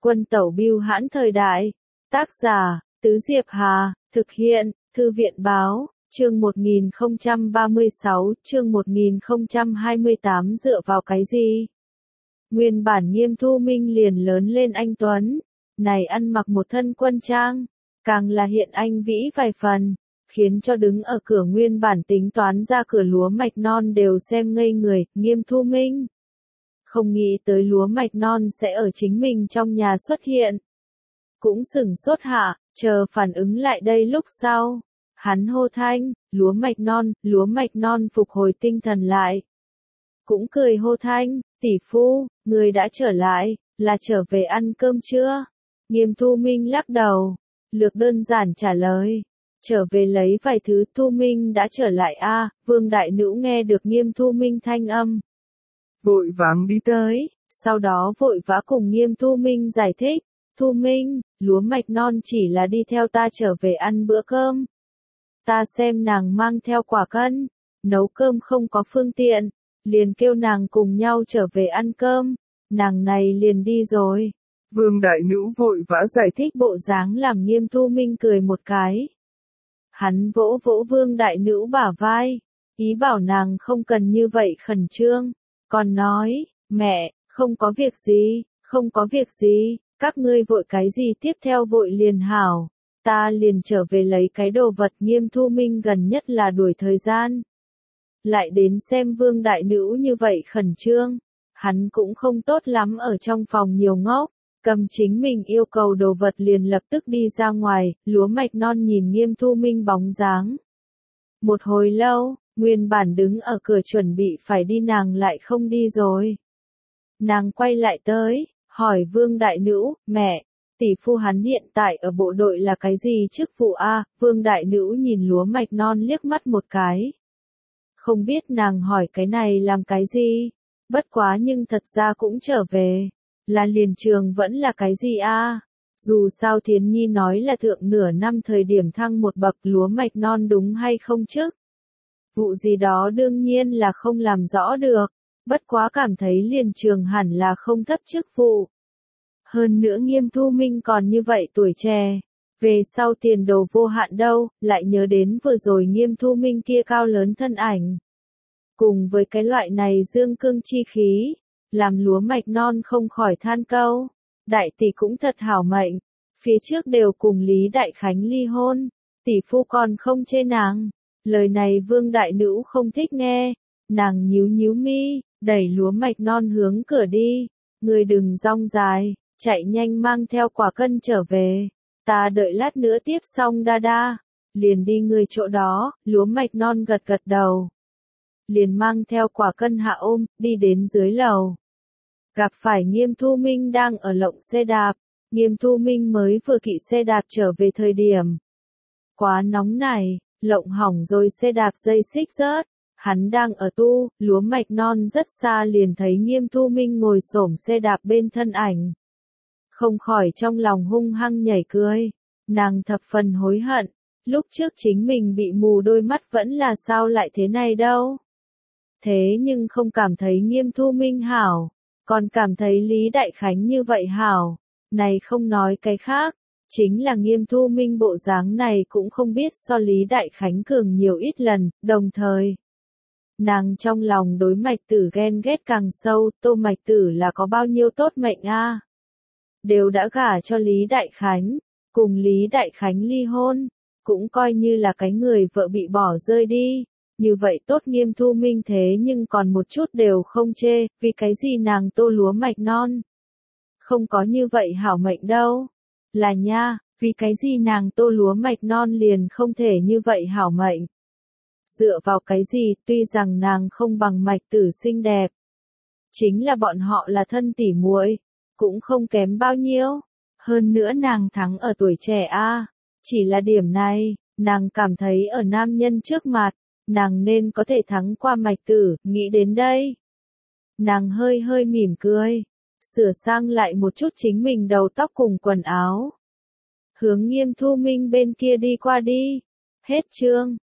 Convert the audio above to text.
Quân tẩu bưu hãn thời đại. Tác giả, Tứ Diệp Hà, thực hiện, Thư viện báo, chương 1036, chương 1028 dựa vào cái gì? Nguyên bản Nghiêm Thu Minh liền lớn lên anh Tuấn, này ăn mặc một thân quân trang, càng là hiện anh vĩ vài phần, khiến cho đứng ở cửa nguyên bản tính toán ra cửa lúa mạch non đều xem ngây người, Nghiêm Thu Minh. Không nghĩ tới lúa mạch non sẽ ở chính mình trong nhà xuất hiện. Cũng sửng sốt hạ, chờ phản ứng lại đây lúc sau. Hắn hô thanh, lúa mạch non phục hồi tinh thần lại. Cũng cười hô thanh, tỷ phu, người đã trở lại, là trở về ăn cơm chưa? Nghiêm Thu Minh lắc đầu, lược đơn giản trả lời. Trở về lấy vài thứ. Thu Minh đã trở lại a. Vương Đại Nữ nghe được Nghiêm Thu Minh thanh âm. Vội vàng đi tới, sau đó vội vã cùng Nghiêm Thu Minh giải thích. Thu Minh, lúa mạch non chỉ là đi theo ta trở về ăn bữa cơm. Ta xem nàng mang theo quả cân, nấu cơm không có phương tiện, liền kêu nàng cùng nhau trở về ăn cơm, nàng này liền đi rồi. Vương Đại Nữ vội vã giải thích bộ dáng làm Nghiêm Thu Minh cười một cái. Hắn vỗ vỗ Vương Đại Nữ bả vai, ý bảo nàng không cần như vậy khẩn trương, còn nói, mẹ, không có việc gì, các ngươi vội cái gì tiếp theo vội liền hảo, ta liền trở về lấy cái đồ vật. Nghiêm Thu Minh gần nhất là đuổi thời gian. Lại đến xem Vương Đại Nữ như vậy khẩn trương, hắn cũng không tốt lắm ở trong phòng nhiều ngốc, cầm chính mình yêu cầu đồ vật liền lập tức đi ra ngoài. Lúa mạch non nhìn Nghiêm Thu Minh bóng dáng. Một hồi lâu, nguyên bản đứng ở cửa chuẩn bị phải đi nàng lại không đi rồi. Nàng quay lại tới, hỏi Vương Đại Nữ, mẹ, tỷ phu hắn hiện tại ở bộ đội là cái gì chức vụ a? Vương Đại Nữ nhìn lúa mạch non liếc mắt một cái. Không biết nàng hỏi cái này làm cái gì, bất quá nhưng thật ra cũng trở về, là liền trường vẫn là cái gì a? Dù sao Thiến Nhi nói là thượng nửa năm thời điểm thăng một bậc. Lúa mạch non đúng hay không chứ? Vụ gì đó đương nhiên là không làm rõ được, bất quá cảm thấy liền trường hẳn là không thấp chức vụ. Hơn nữa Nghiêm Thu Minh còn như vậy tuổi trẻ, về sau tiền đồ vô hạn đâu. Lại nhớ đến vừa rồi Nghiêm Thu Minh kia cao lớn thân ảnh. Cùng với cái loại này dương cương chi khí, làm lúa mạch non không khỏi than câu. Đại tỷ cũng thật hảo mệnh, phía trước đều cùng Lý Đại Khánh ly hôn, tỷ phu còn không chê nàng. Lời này Vương Đại Nữ không thích nghe, nàng nhíu nhíu mi, đẩy lúa mạch non hướng cửa đi. Người đừng rong dài, chạy nhanh mang theo quả cân trở về, ta đợi lát nữa tiếp xong đa, liền đi người chỗ đó. Lúa mạch non gật gật đầu, liền mang theo quả cân hạ ôm, đi đến dưới lầu. Gặp phải Nghiêm Thu Minh đang ở lộng xe đạp, Nghiêm Thu Minh mới vừa kỵ xe đạp trở về thời điểm. Quá nóng này, lộng hỏng rồi xe đạp dây xích rớt, hắn đang ở tu. Lúa mạch non rất xa liền thấy Nghiêm Thu Minh ngồi xổm xe đạp bên thân ảnh. Không khỏi trong lòng hung hăng nhảy cười, nàng thập phần hối hận, lúc trước chính mình bị mù đôi mắt vẫn là sao lại thế này đâu. Thế nhưng không cảm thấy Nghiêm Thu Minh hảo, còn cảm thấy Lý Đại Khánh như vậy hảo. Này không nói cái khác, chính là Nghiêm Thu Minh bộ dáng này cũng không biết so Lý Đại Khánh cường nhiều ít lần. Đồng thời, nàng trong lòng đối Mạch Tử ghen ghét càng sâu. Tô Mạch Tử là có bao nhiêu tốt mệnh a, đều đã gả cho Lý Đại Khánh, cùng Lý Đại Khánh ly hôn, cũng coi như là cái người vợ bị bỏ rơi đi. Như vậy tốt Nghiêm Thu Minh thế nhưng còn một chút đều không chê, vì cái gì nàng Tô lúa mạch non không có như vậy hảo mệnh đâu. Là nha, vì cái gì nàng Tô lúa mạch non liền không thể như vậy hảo mệnh. Dựa vào cái gì? Tuy rằng nàng không bằng Mạch Tử xinh đẹp, chính là bọn họ là thân tỉ muội, cũng không kém bao nhiêu. Hơn nữa nàng thắng ở tuổi trẻ a, chỉ là điểm này, nàng cảm thấy ở nam nhân trước mặt, nàng nên có thể thắng qua Mạch Tử. Nghĩ đến đây, nàng hơi hơi mỉm cười, sửa sang lại một chút chính mình đầu tóc cùng quần áo, hướng Nghiêm Thu Minh bên kia đi qua đi. Hết chương.